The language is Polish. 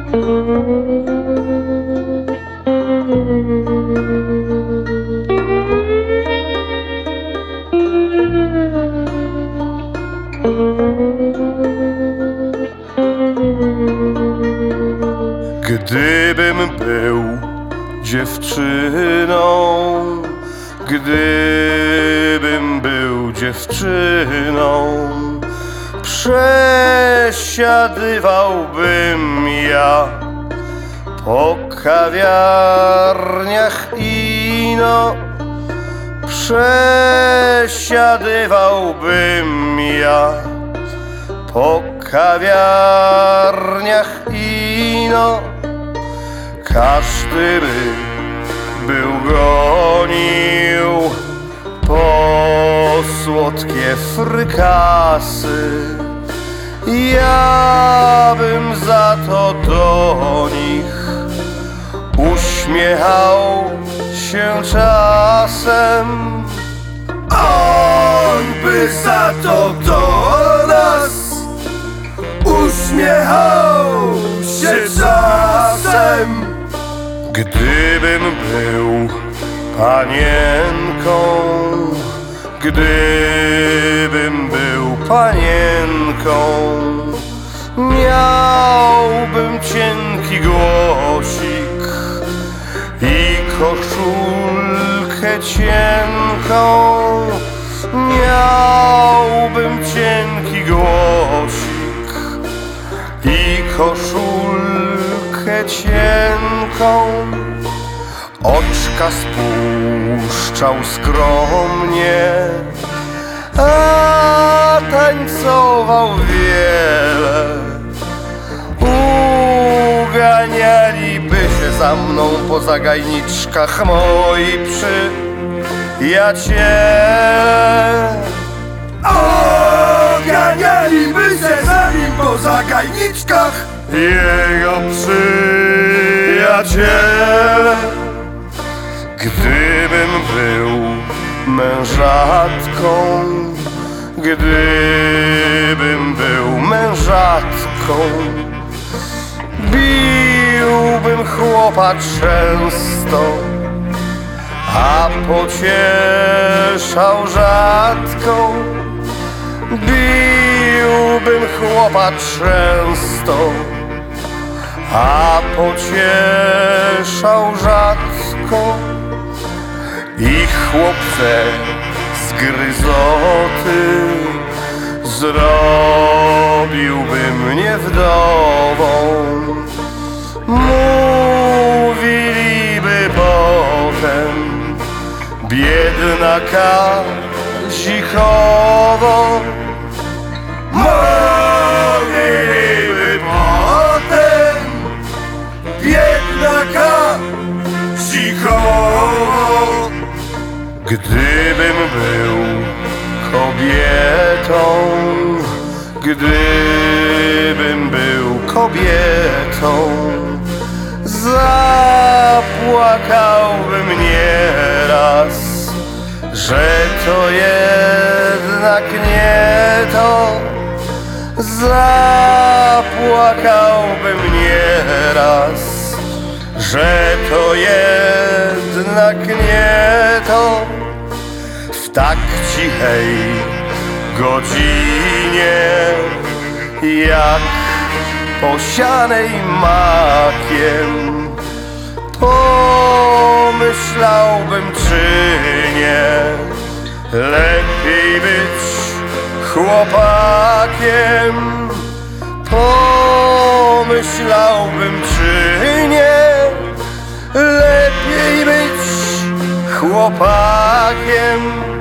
Gdybym był dziewczyną, gdybym był dziewczyną, przesiadywałbym ja po kawiarniach ino. Przesiadywałbym ja po kawiarniach ino. Każdy by był gonił po słodkie frykasy, ja bym za to do nich uśmiechał się czasem. On by za to do nas uśmiechał się czasem. Gdybym był panienką, gdybym był panienką, miałbym cienki głosik i koszulkę cienką. Miałbym cienki głosik i koszulkę cienką. Oczka spuszczał skromnie, a tańcował wiele. Uganialiby się za mną po zagajniczkach moi przyjaciele. Oganialiby się za nim po zagajniczkach jego przyjaciele. Gdybym był mężatką, gdybym był mężatką, biłbym chłopa często, a pocieszał rzadko. Biłbym chłopa często, a pocieszał rzadko. I chłopce z gryzoty zrobiłby mnie wdową. Mówiliby potem biedna Kazikowo. Mówiliby potem biedna Kazikowo. Gdybym był kobietą, gdybym był kobietą, zapłakałbym nieraz, że to jednak nie to. Zapłakałbym nieraz, że to jednak nie to. W tak cichej godzinie, jak posianej makiem, pomyślałbym, czy nie lepiej być chłopakiem. Pomyślałbym, czy nie lepiej być chłopakiem.